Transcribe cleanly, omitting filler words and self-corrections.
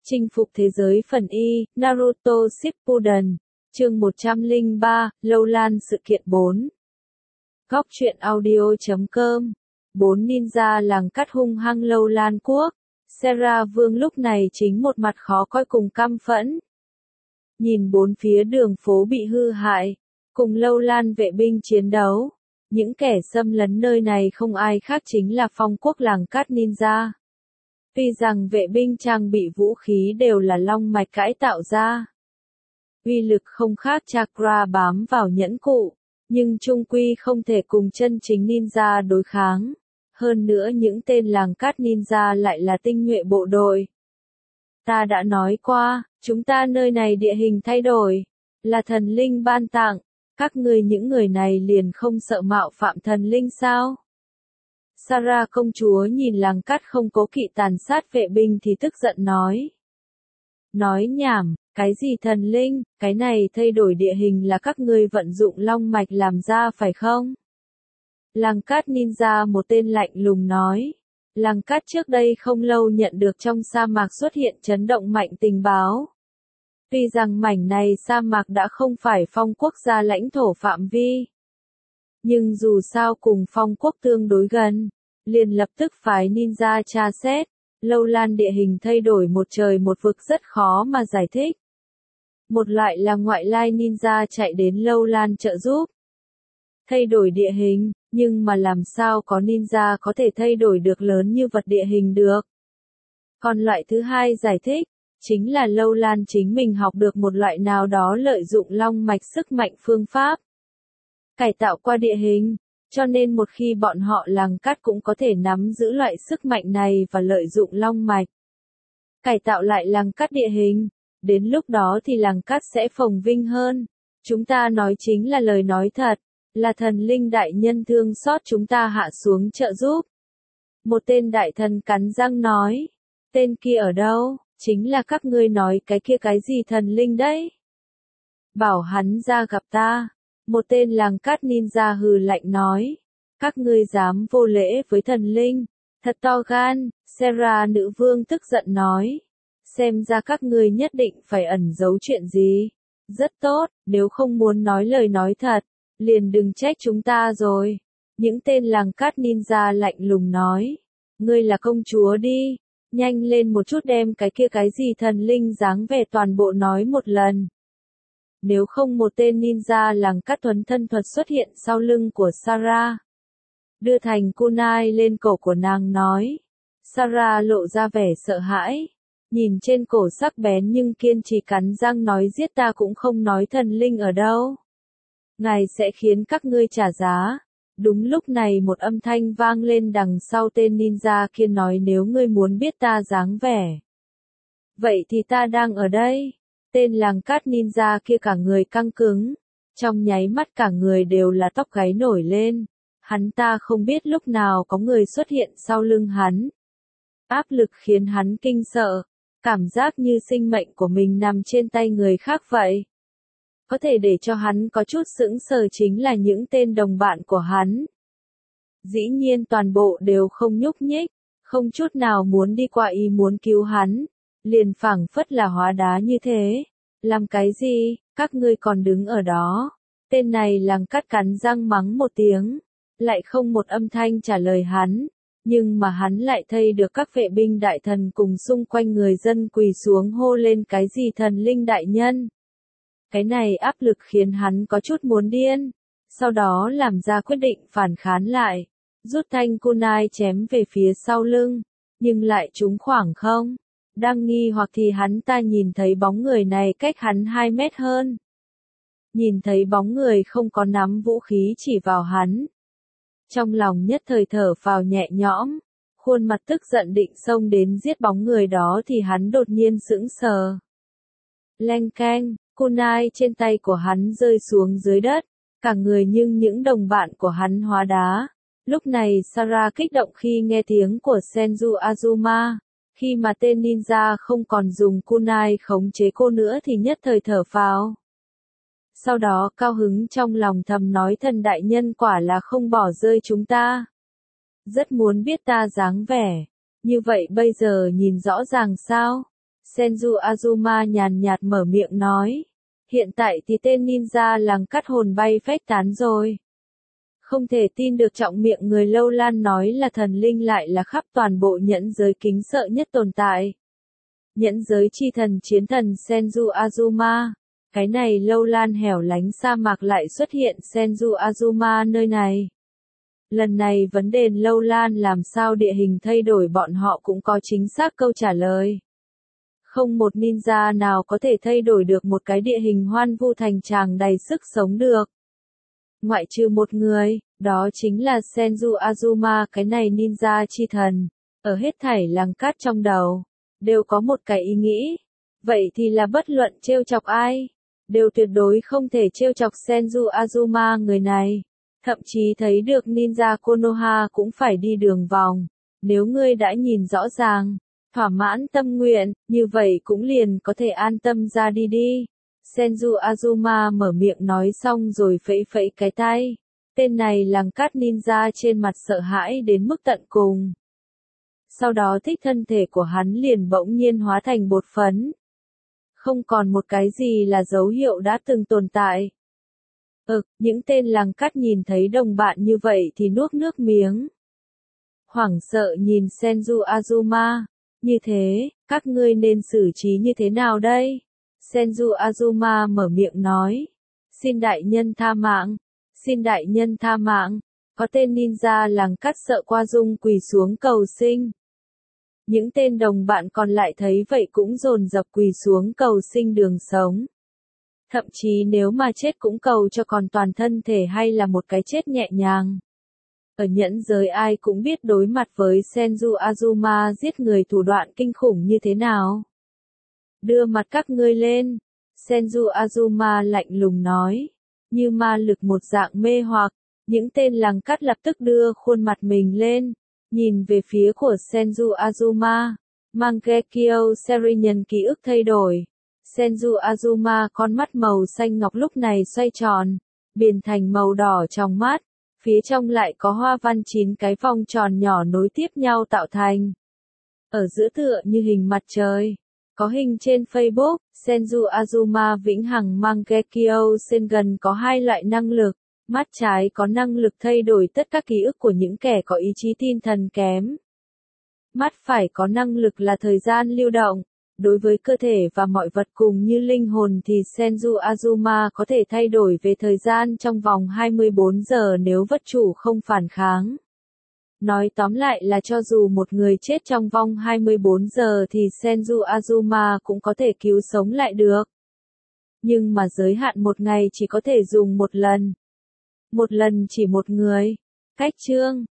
Chinh phục thế giới phần Y, Naruto Shippuden, chương 103, Lâu Lan sự kiện 4. Góc truyện audio.com. 4 ninja làng cắt hung hăng Lâu Lan quốc. Sera Vương lúc này chính một mặt khó coi cùng căm phẫn. Nhìn bốn phía đường phố bị hư hại, cùng Lâu Lan vệ binh chiến đấu. Những kẻ xâm lấn nơi này không ai khác chính là phong quốc làng cắt ninja. Tuy rằng vệ binh trang bị vũ khí đều là long mạch cải tạo ra. Uy lực không khác chakra bám vào nhẫn cụ, nhưng chung quy không thể cùng chân chính ninja đối kháng. Hơn nữa những tên làng cát ninja lại là tinh nhuệ bộ đội. Ta đã nói qua, chúng ta nơi này địa hình thay đổi, là thần linh ban tặng, các ngươi những người này liền không sợ mạo phạm thần linh sao? Sarah công chúa nhìn làng cát không cố kỵ tàn sát vệ binh thì tức giận nói. Nói nhảm, cái gì thần linh, cái này thay đổi địa hình là các ngươi vận dụng long mạch làm ra phải không? Làng cát ninja một tên lạnh lùng nói. Làng cát trước đây không lâu nhận được trong sa mạc xuất hiện chấn động mạnh tình báo. Tuy rằng mảnh này sa mạc đã không phải phong quốc gia lãnh thổ phạm vi. Nhưng dù sao cùng phong quốc tương đối gần, liền lập tức phái ninja tra xét. Lâu Lan địa hình thay đổi một trời một vực rất khó mà giải thích. Một loại là ngoại lai ninja chạy đến Lâu Lan trợ giúp. Thay đổi địa hình, nhưng mà làm sao có ninja có thể thay đổi được lớn như vật địa hình được. Còn loại thứ hai giải thích, chính là Lâu Lan chính mình học được một loại nào đó lợi dụng long mạch sức mạnh phương pháp. Cải tạo qua địa hình, cho nên một khi bọn họ làng cát cũng có thể nắm giữ loại sức mạnh này và lợi dụng long mạch. Cải tạo lại làng cát địa hình, đến lúc đó thì làng cát sẽ phồn vinh hơn. Chúng ta nói chính là lời nói thật, là thần linh đại nhân thương xót chúng ta hạ xuống trợ giúp. Một tên đại thần cắn răng nói, tên kia ở đâu, chính là các ngươi nói cái kia cái gì thần linh đấy. Bảo hắn ra gặp ta. Một tên làng cát ninja hừ lạnh nói, các ngươi dám vô lễ với thần linh, thật to gan. Sera nữ vương tức giận nói, xem ra các ngươi nhất định phải ẩn giấu chuyện gì. Rất tốt, nếu không muốn nói lời nói thật, liền đừng trách chúng ta rồi. Những tên làng cát ninja lạnh lùng nói, ngươi là công chúa đi, nhanh lên một chút đem cái kia cái gì thần linh dáng vẻ toàn bộ nói một lần. Nếu không một tên ninja làng cát thuần thân thuật xuất hiện sau lưng của Sarah. Đưa thành kunai lên cổ của nàng nói. Sarah lộ ra vẻ sợ hãi. Nhìn trên cổ sắc bén nhưng kiên trì cắn răng nói giết ta cũng không nói thần linh ở đâu. Ngài sẽ khiến các ngươi trả giá. Đúng lúc này một âm thanh vang lên đằng sau tên ninja kia nói nếu ngươi muốn biết ta dáng vẻ. Vậy thì ta đang ở đây. Tên làng cát ninja kia cả người căng cứng, trong nháy mắt cả người đều là tóc gáy nổi lên. Hắn ta không biết lúc nào có người xuất hiện sau lưng hắn. Áp lực khiến hắn kinh sợ, cảm giác như sinh mệnh của mình nằm trên tay người khác vậy. Có thể để cho hắn có chút sững sờ chính là những tên đồng bạn của hắn. Dĩ nhiên toàn bộ đều không nhúc nhích, không chút nào muốn đi qua ý muốn cứu hắn. Liền phảng phất là hóa đá như thế. Làm cái gì, các ngươi còn đứng ở đó. Tên này làng cát cắn răng mắng một tiếng. Lại không một âm thanh trả lời hắn. Nhưng mà hắn lại thấy được các vệ binh đại thần cùng xung quanh người dân quỳ xuống hô lên cái gì thần linh đại nhân. Cái này áp lực khiến hắn có chút muốn điên. Sau đó làm ra quyết định phản kháng lại. Rút thanh kunai chém về phía sau lưng. Nhưng lại trúng khoảng không. Đang nghi hoặc thì hắn ta nhìn thấy bóng người này cách hắn 2 mét hơn. Nhìn thấy bóng người không có nắm vũ khí chỉ vào hắn. Trong lòng nhất thời thở phào nhẹ nhõm, khuôn mặt tức giận định xông đến giết bóng người đó thì hắn đột nhiên sững sờ. Leng keng, kunai trên tay của hắn rơi xuống dưới đất, cả người nhưng những đồng bạn của hắn hóa đá. Lúc này Sarah kích động khi nghe tiếng của Senju Azuma. Khi mà tên ninja không còn dùng kunai khống chế cô nữa thì nhất thời thở phào. Sau đó cao hứng trong lòng thầm nói thần đại nhân quả là không bỏ rơi chúng ta. Rất muốn biết ta dáng vẻ. Như vậy bây giờ nhìn rõ ràng sao? Senju Azuma nhàn nhạt mở miệng nói. Hiện tại thì tên ninja làng cắt hồn bay phách tán rồi. Không thể tin được trọng miệng người Lâu Lan nói là thần linh lại là khắp toàn bộ nhẫn giới kính sợ nhất tồn tại. Nhẫn giới chi thần chiến thần Senju Azuma. Cái này Lâu Lan hẻo lánh sa mạc lại xuất hiện Senju Azuma nơi này. Lần này vấn đề Lâu Lan làm sao địa hình thay đổi bọn họ cũng có chính xác câu trả lời. Không một ninja nào có thể thay đổi được một cái địa hình hoan vu thành tràng đầy sức sống được. Ngoại trừ một người, đó chính là Senju Azuma, cái này ninja chi thần. Ở hết thảy làng cát trong đầu, đều có một cái ý nghĩ. Vậy thì là bất luận trêu chọc ai, đều tuyệt đối không thể trêu chọc Senju Azuma người này. Thậm chí thấy được ninja Konoha cũng phải đi đường vòng. Nếu ngươi đã nhìn rõ ràng, thỏa mãn tâm nguyện, như vậy cũng liền có thể an tâm ra đi đi. Senju Azuma mở miệng nói xong rồi phẩy phẩy cái tay. Tên này làng cát ninja trên mặt sợ hãi đến mức tận cùng. Sau đó thích thân thể của hắn liền bỗng nhiên hóa thành bột phấn. Không còn một cái gì là dấu hiệu đã từng tồn tại. Những tên làng cát nhìn thấy đồng bạn như vậy thì nuốt nước miếng. Hoảng sợ nhìn Senju Azuma. Như thế, các ngươi nên xử trí như thế nào đây? Senju Azuma mở miệng nói. Xin đại nhân tha mạng. Xin đại nhân tha mạng. Có tên ninja làng cát sợ qua dung quỳ xuống cầu sinh. Những tên đồng bạn còn lại thấy vậy cũng dồn dập quỳ xuống cầu sinh đường sống. Thậm chí nếu mà chết cũng cầu cho còn toàn thân thể hay là một cái chết nhẹ nhàng. Ở nhẫn giới ai cũng biết đối mặt với Senju Azuma giết người thủ đoạn kinh khủng như thế nào. Đưa mặt các ngươi lên. Senju Azuma lạnh lùng nói. Như ma lực một dạng mê hoặc, những tên làng cát lập tức đưa khuôn mặt mình lên. Nhìn về phía của Senju Azuma. Mangekyo Serenian ký ức thay đổi. Senju Azuma con mắt màu xanh ngọc lúc này xoay tròn, biến thành màu đỏ trong mắt, phía trong lại có hoa văn 9 cái vòng tròn nhỏ nối tiếp nhau tạo thành. Ở giữa tựa như hình mặt trời. Có hình trên Facebook, Senju Azuma vĩnh hằng Mangekyo Sengen có hai loại năng lực. Mắt trái có năng lực thay đổi tất cả ký ức của những kẻ có ý chí tinh thần kém. Mắt phải có năng lực là thời gian lưu động. Đối với cơ thể và mọi vật cùng như linh hồn thì Senju Azuma có thể thay đổi về thời gian trong vòng 24 giờ nếu vật chủ không phản kháng. Nói tóm lại là cho dù một người chết trong vòng 24 giờ thì Senju Azuma cũng có thể cứu sống lại được. Nhưng mà giới hạn một ngày chỉ có thể dùng một lần. Một lần chỉ một người. Cách chương